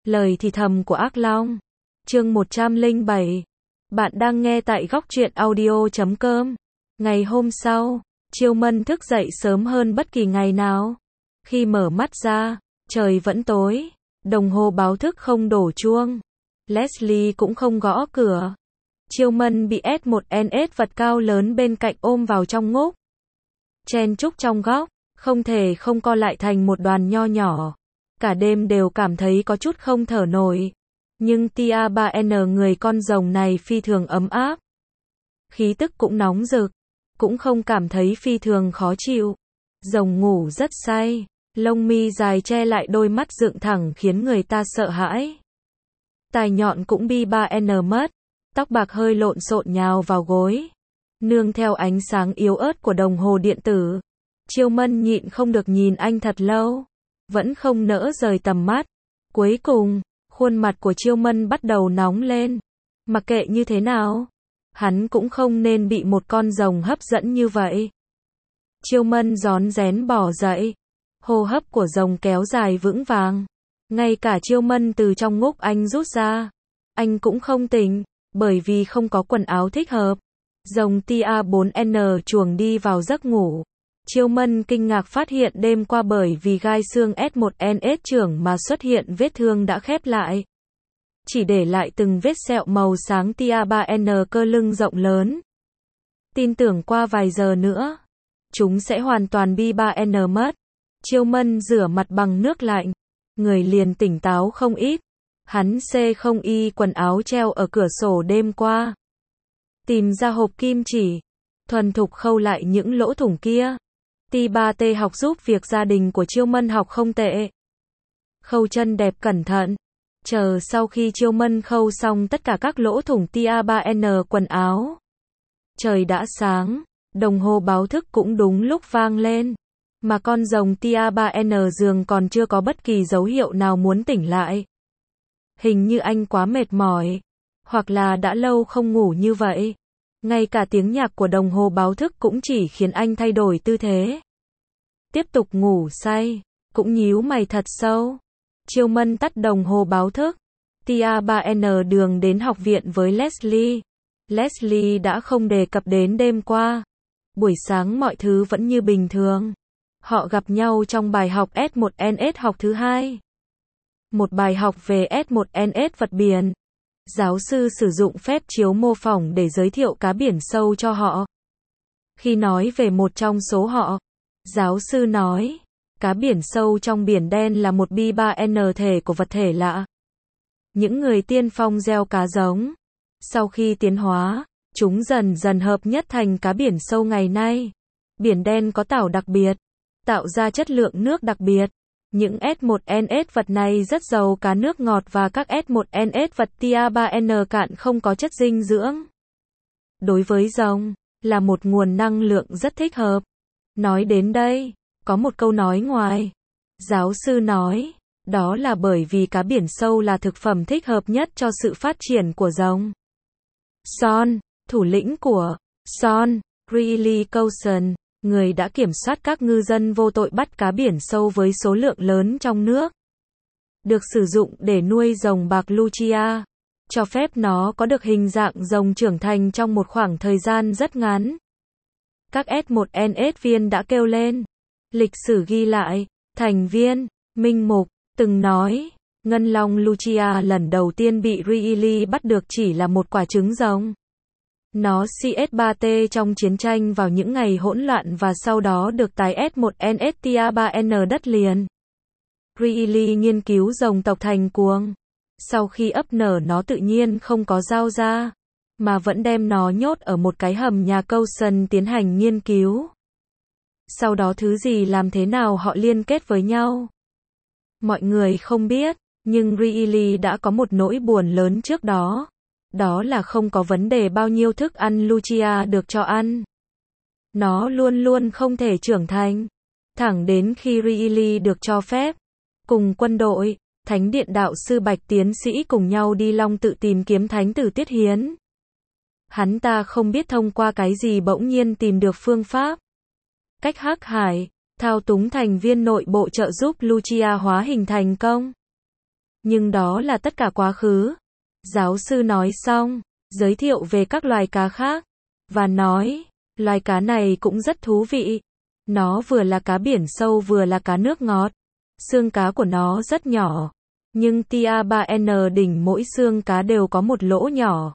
Lời thì thầm của ác long. Chương 107. Bạn đang nghe tại góc truyện audio.com. Ngày hôm sau, Chiêu Mân thức dậy sớm hơn bất kỳ ngày nào. Khi mở mắt ra, trời vẫn tối, đồng hồ báo thức không đổ chuông. Leslie cũng không gõ cửa. Chiêu Mân bị S1NS vật cao lớn bên cạnh ôm vào trong ngúc. Chen chúc trong góc, không thể không co lại thành một đoàn nho nhỏ. Cả đêm đều cảm thấy có chút không thở nổi. Nhưng Tia 3N người con rồng này phi thường ấm áp. Khí tức cũng nóng rực, cũng không cảm thấy phi thường khó chịu. Rồng ngủ rất say, lông mi dài che lại đôi mắt dựng thẳng khiến người ta sợ hãi. Tai nhọn cũng bi 3N mất, tóc bạc hơi lộn xộn nhào vào gối. Nương theo ánh sáng yếu ớt của đồng hồ điện tử, Chiêu Mân nhịn không được nhìn anh thật lâu, vẫn không nỡ rời tầm mắt. Cuối cùng, khuôn mặt của Chiêu Mân bắt đầu nóng lên. Mặc kệ như thế nào, hắn cũng không nên bị một con rồng hấp dẫn như vậy. Chiêu Mân rón rén bỏ dậy. Hô hấp của rồng kéo dài vững vàng. Ngay cả Chiêu Mân từ trong ngúc anh rút ra, anh cũng không tỉnh, bởi vì không có quần áo thích hợp. Rồng Tia 4N chuồng đi vào giấc ngủ. Chiêu Mân kinh ngạc phát hiện đêm qua bởi vì gai xương S1NS trưởng mà xuất hiện vết thương đã khép lại. Chỉ để lại từng vết sẹo màu sáng Tia 3N cơ lưng rộng lớn. Tin tưởng qua vài giờ nữa, chúng sẽ hoàn toàn bi 3N mất. Chiêu Mân rửa mặt bằng nước lạnh, người liền tỉnh táo không ít. Hắn không y quần áo treo ở cửa sổ đêm qua. Tìm ra hộp kim chỉ, thuần thục khâu lại những lỗ thủng kia. T3T học giúp việc gia đình của Chiêu Mân học không tệ. Khâu chân đẹp cẩn thận. Chờ sau khi Chiêu Mân khâu xong tất cả các lỗ thủng Tia 3N quần áo. Trời đã sáng, đồng hồ báo thức cũng đúng lúc vang lên. Mà con rồng Tia 3N giường còn chưa có bất kỳ dấu hiệu nào muốn tỉnh lại. Hình như anh quá mệt mỏi, hoặc là đã lâu không ngủ như vậy. Ngay cả tiếng nhạc của đồng hồ báo thức cũng chỉ khiến anh thay đổi tư thế. Tiếp tục ngủ say, cũng nhíu mày thật sâu. Chiêu Mân tắt đồng hồ báo thức. Tia 3N đường đến học viện với Leslie. Leslie đã không đề cập đến đêm qua. Buổi sáng mọi thứ vẫn như bình thường. Họ gặp nhau trong bài học S1NS học thứ 2. Một bài học về S1NS vật biển. Giáo sư sử dụng phép chiếu mô phỏng để giới thiệu cá biển sâu cho họ. Khi nói về một trong số họ, giáo sư nói, cá biển sâu trong biển đen là một bi 3N thể của vật thể lạ. Những người tiên phong gieo cá giống. Sau khi tiến hóa, chúng dần dần hợp nhất thành cá biển sâu ngày nay. Biển đen có tảo đặc biệt, tạo ra chất lượng nước đặc biệt. Những S1NS vật này rất giàu cá nước ngọt và các S1NS vật Tia 3N cạn không có chất dinh dưỡng. Đối với rồng, là một nguồn năng lượng rất thích hợp. Nói đến đây, có một câu nói ngoài. Giáo sư nói, đó là bởi vì cá biển sâu là thực phẩm thích hợp nhất cho sự phát triển của rồng. Sean, thủ lĩnh của Sean, Greely Coulson, người đã kiểm soát các ngư dân vô tội bắt cá biển sâu với số lượng lớn trong nước. Được sử dụng để nuôi rồng bạc Lucia. Cho phép nó có được hình dạng rồng trưởng thành trong một khoảng thời gian rất ngắn. Các S1NS viên đã kêu lên. Lịch sử ghi lại, thành viên, Minh Mục, từng nói, Ngân Long Lucia lần đầu tiên bị Greely bắt được chỉ là một quả trứng rồng. Nó CS3T trong chiến tranh vào những ngày hỗn loạn và sau đó được tái S1NS Tia 3N đất liền. Greely nghiên cứu rồng tộc thành cuồng. Sau khi ấp nở nó tự nhiên không có giao ra, mà vẫn đem nó nhốt ở một cái hầm nhà Coulson tiến hành nghiên cứu. Sau đó thứ gì làm thế nào họ liên kết với nhau? Mọi người không biết, nhưng Greely đã có một nỗi buồn lớn trước đó. Đó là không có vấn đề bao nhiêu thức ăn Lucia được cho ăn. Nó luôn luôn không thể trưởng thành. Thẳng đến khi Greely được cho phép. Cùng quân đội, Thánh điện đạo sư Bạch tiến sĩ cùng nhau đi Long tự tìm kiếm thánh tử Tiết Hiến. Hắn ta không biết thông qua cái gì bỗng nhiên tìm được phương pháp. Cách hắc hải, thao túng thành viên nội bộ trợ giúp Lucia hóa hình thành công. Nhưng đó là tất cả quá khứ. Giáo sư nói xong, giới thiệu về các loài cá khác, và nói, loài cá này cũng rất thú vị. Nó vừa là cá biển sâu vừa là cá nước ngọt. Xương cá của nó rất nhỏ. Nhưng tia 3N đỉnh mỗi xương cá đều có một lỗ nhỏ.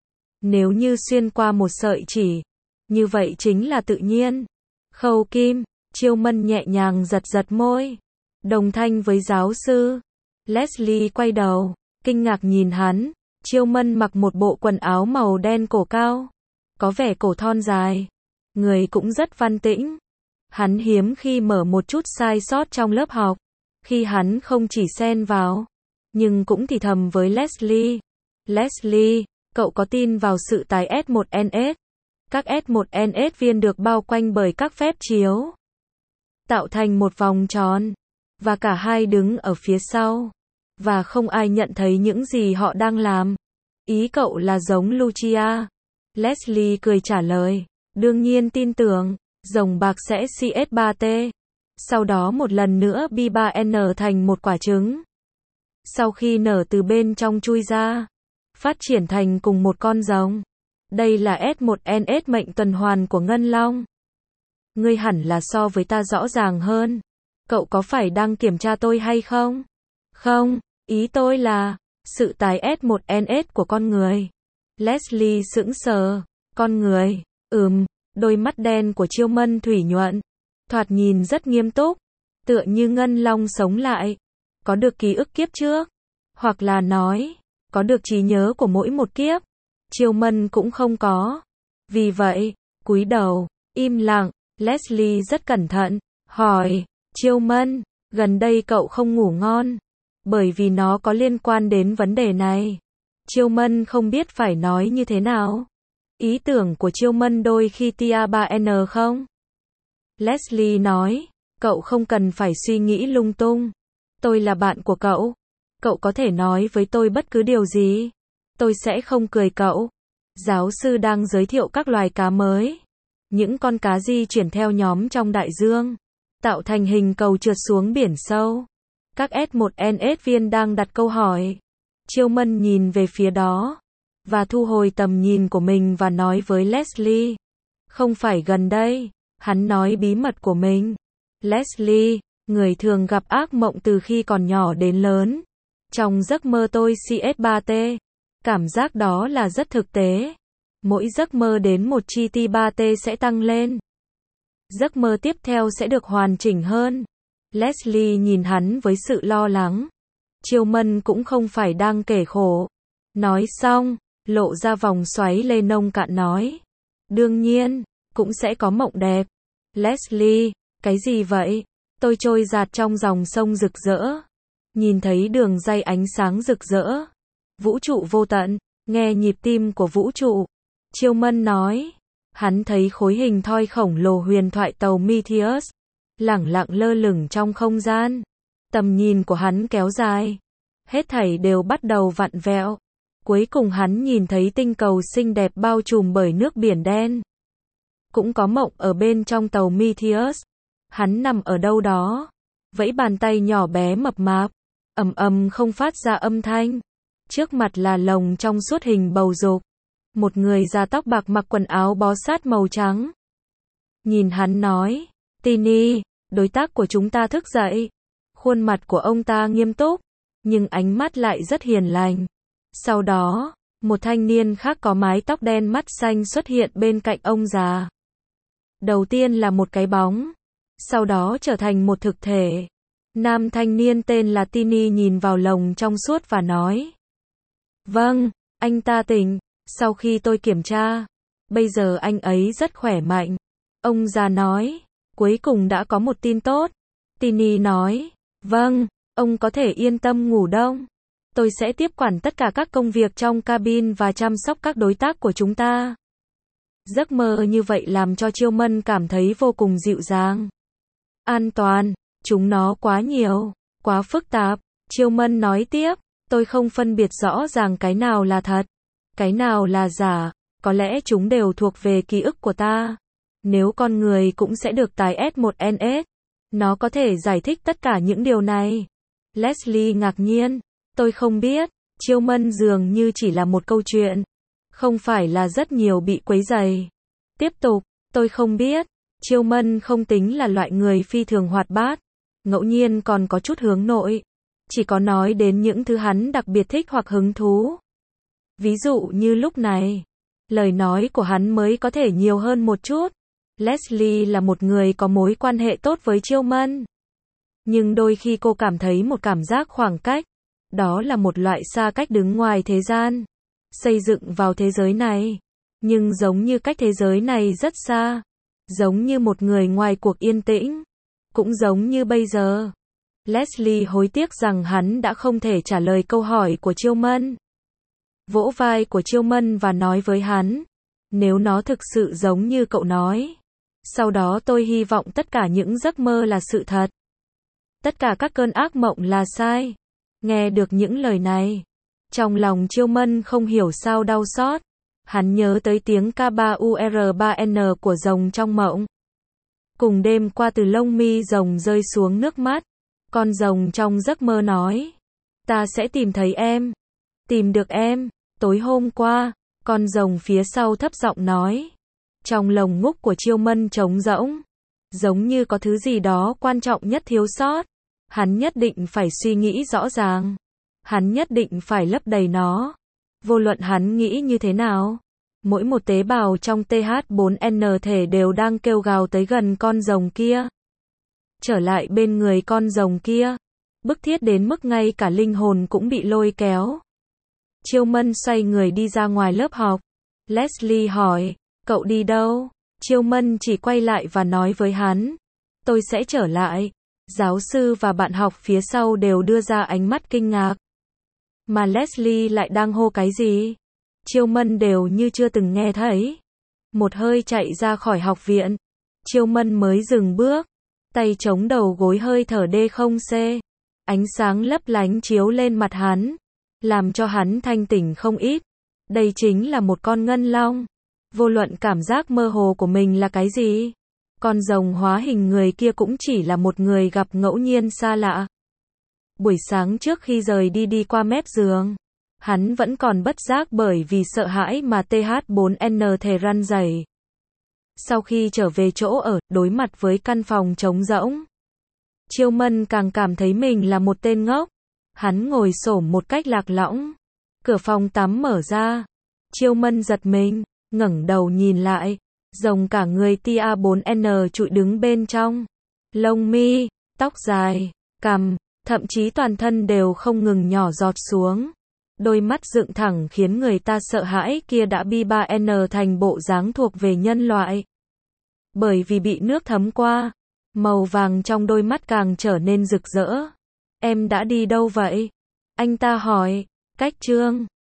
Nếu như xuyên qua một sợi chỉ, như vậy chính là tự nhiên. Khâu Kim, Chiêu Mân nhẹ nhàng giật giật môi. Đồng thanh với giáo sư. Leslie quay đầu, kinh ngạc nhìn hắn. Chiêu Mân mặc một bộ quần áo màu đen cổ cao. Có vẻ cổ thon dài. Người cũng rất văn tĩnh. Hắn hiếm khi mở một chút sai sót trong lớp học. Khi hắn không chỉ xen vào, nhưng cũng thì thầm với Leslie. Leslie, cậu có tin vào sự tái S1NS? Các S1NS viên được bao quanh bởi các phép chiếu, tạo thành một vòng tròn, và cả hai đứng ở phía sau, và không ai nhận thấy những gì họ đang làm. Ý cậu là giống Lucia? Leslie cười trả lời, đương nhiên tin tưởng, rồng bạc sẽ CS3T. Sau đó một lần nữa B3N thành một quả trứng. Sau khi nở từ bên trong chui ra, phát triển thành cùng một con rồng. Đây là S1NS mệnh tuần hoàn của Ngân Long. Ngươi hẳn là so với ta rõ ràng hơn. Cậu có phải đang kiểm tra tôi hay không? Không, ý tôi là sự tái S1NS của con người. Leslie sững sờ. Con người? Đôi mắt đen của Chiêu Mân thủy nhuận, thoạt nhìn rất nghiêm túc, tựa như Ngân Long sống lại, có được ký ức kiếp trước, hoặc là nói, có được trí nhớ của mỗi một kiếp. Chiêu Mân cũng không có. Vì vậy, cúi đầu, im lặng. Leslie rất cẩn thận, hỏi, Chiêu Mân, gần đây cậu không ngủ ngon, bởi vì nó có liên quan đến vấn đề này. Chiêu Mân không biết phải nói như thế nào. Ý tưởng của Chiêu Mân đôi khi tia 3N không? Leslie nói, cậu không cần phải suy nghĩ lung tung. Tôi là bạn của cậu. Cậu có thể nói với tôi bất cứ điều gì. Tôi sẽ không cười cậu. Giáo sư đang giới thiệu các loài cá mới. Những con cá di chuyển theo nhóm trong đại dương, tạo thành hình cầu trượt xuống biển sâu. Các S1NS viên đang đặt câu hỏi. Chiêu Mân nhìn về phía đó, và thu hồi tầm nhìn của mình và nói với Leslie. Không phải gần đây. Hắn nói bí mật của mình. Leslie, người thường gặp ác mộng từ khi còn nhỏ đến lớn. Trong giấc mơ tôi CS3T. Cảm giác đó là rất thực tế. Mỗi giấc mơ đến một chi ti 3T sẽ tăng lên. Giấc mơ tiếp theo sẽ được hoàn chỉnh hơn. Leslie nhìn hắn với sự lo lắng. Chiêu Mân cũng không phải đang kể khổ. Nói xong, lộ ra vòng xoáy lê nông cạn nói. Đương nhiên, cũng sẽ có mộng đẹp. Leslie, cái gì vậy? Tôi trôi dạt trong dòng sông rực rỡ. Nhìn thấy đường ray ánh sáng rực rỡ. Vũ trụ vô tận, nghe nhịp tim của vũ trụ. Chiêu Mân nói. Hắn thấy khối hình thoi khổng lồ huyền thoại tàu Meteus, lẳng lặng lơ lửng trong không gian. Tầm nhìn của hắn kéo dài. Hết thảy đều bắt đầu vặn vẹo. Cuối cùng hắn nhìn thấy tinh cầu xinh đẹp bao trùm bởi nước biển đen. Cũng có mộng ở bên trong tàu Meteus. Hắn nằm ở đâu đó, vẫy bàn tay nhỏ bé mập mạp, không phát ra âm thanh. Trước mặt là lồng trong suốt hình bầu dục. Một người da tóc bạc mặc quần áo bó sát màu trắng. Nhìn hắn nói, Tini, đối tác của chúng ta thức dậy. Khuôn mặt của ông ta nghiêm túc, nhưng ánh mắt lại rất hiền lành. Sau đó, một thanh niên khác có mái tóc đen mắt xanh xuất hiện bên cạnh ông già. Đầu tiên là một cái bóng, sau đó trở thành một thực thể. Nam thanh niên tên là Tini nhìn vào lồng trong suốt và nói. Vâng, anh ta tỉnh, sau khi tôi kiểm tra. Bây giờ anh ấy rất khỏe mạnh. Ông già nói, cuối cùng đã có một tin tốt. Tini nói, vâng, ông có thể yên tâm ngủ đông. Tôi sẽ tiếp quản tất cả các công việc trong cabin và chăm sóc các đối tác của chúng ta. Giấc mơ như vậy làm cho Chiêu Mân cảm thấy vô cùng dịu dàng. An toàn, chúng nó quá nhiều, quá phức tạp. Chiêu Mân nói tiếp, tôi không phân biệt rõ ràng cái nào là thật, cái nào là giả, có lẽ chúng đều thuộc về ký ức của ta. Nếu con người cũng sẽ được tái S1NS, nó có thể giải thích tất cả những điều này. Leslie ngạc nhiên, Tôi không biết. Chiêu Mân dường như chỉ là một câu chuyện. Không phải là rất nhiều bị quấy rầy. Tiếp tục. Tôi không biết. Chiêu Mân không tính là loại người phi thường hoạt bát. Ngẫu nhiên còn có chút hướng nội. Chỉ có nói đến những thứ hắn đặc biệt thích hoặc hứng thú. Ví dụ như lúc này. Lời nói của hắn mới có thể nhiều hơn một chút. Leslie là một người có mối quan hệ tốt với Chiêu Mân. Nhưng đôi khi cô cảm thấy một cảm giác khoảng cách. Đó là một loại xa cách đứng ngoài thế gian. Xây dựng vào thế giới này. Nhưng giống như cách thế giới này rất xa. Giống như một người ngoài cuộc yên tĩnh. Cũng giống như bây giờ. Leslie hối tiếc rằng hắn đã không thể trả lời câu hỏi của Chiêu Mân. Vỗ vai của Chiêu Mân và nói với hắn. Nếu nó thực sự giống như cậu nói. Sau đó tôi hy vọng tất cả những giấc mơ là sự thật. Tất cả các cơn ác mộng là sai. Nghe được những lời này. Trong lòng Chiêu Mân không hiểu sao đau xót. Hắn nhớ tới tiếng K3UR3N của rồng trong mộng. Cùng đêm qua từ lông mi rồng rơi xuống nước mắt. Con rồng trong giấc mơ nói. Ta sẽ tìm thấy em. Tìm được em. Tối hôm qua, con rồng phía sau thấp giọng nói. Trong lồng ngúc của Chiêu Mân trống rỗng. Giống như có thứ gì đó quan trọng nhất thiếu sót. Hắn nhất định phải suy nghĩ rõ ràng. Hắn nhất định phải lấp đầy nó. Vô luận hắn nghĩ như thế nào. Mỗi một tế bào trong TH4N thể đều đang kêu gào tới gần con rồng kia. Trở lại bên người con rồng kia. Bức thiết đến mức ngay cả linh hồn cũng bị lôi kéo. Chiêu Mân xoay người đi ra ngoài lớp học. Leslie hỏi, cậu đi đâu? Chiêu Mân chỉ quay lại và nói với hắn. Tôi sẽ trở lại. Giáo sư và bạn học phía sau đều đưa ra ánh mắt kinh ngạc. Mà Leslie lại đang hô cái gì? Chiêu Mân đều như chưa từng nghe thấy. Một hơi chạy ra khỏi học viện. Chiêu Mân mới dừng bước. Tay chống đầu gối hơi thở D0C. Ánh sáng lấp lánh chiếu lên mặt hắn. Làm cho hắn thanh tỉnh không ít. Đây chính là một con ngân long. Vô luận cảm giác mơ hồ của mình là cái gì. Con rồng hóa hình người kia cũng chỉ là một người gặp ngẫu nhiên xa lạ. Buổi sáng trước khi rời đi qua mép giường. Hắn vẫn còn bất giác bởi vì sợ hãi mà TH4N thể run rẩy. Sau khi trở về chỗ ở, đối mặt với căn phòng trống rỗng. Chiêu Mân càng cảm thấy mình là một tên ngốc. Hắn ngồi xổm một cách lạc lõng. Cửa phòng tắm mở ra. Chiêu Mân giật mình, ngẩng đầu nhìn lại. Rồng cả người TA4N trụi đứng bên trong. Lông mi, tóc dài, cằm, thậm chí toàn thân đều không ngừng nhỏ giọt xuống. Đôi mắt dựng thẳng khiến người ta sợ hãi kia đã B3N thành bộ dáng thuộc về nhân loại. Bởi vì bị nước thấm qua, màu vàng trong đôi mắt càng trở nên rực rỡ. Em đã đi đâu vậy? Anh ta hỏi. Cách Trương.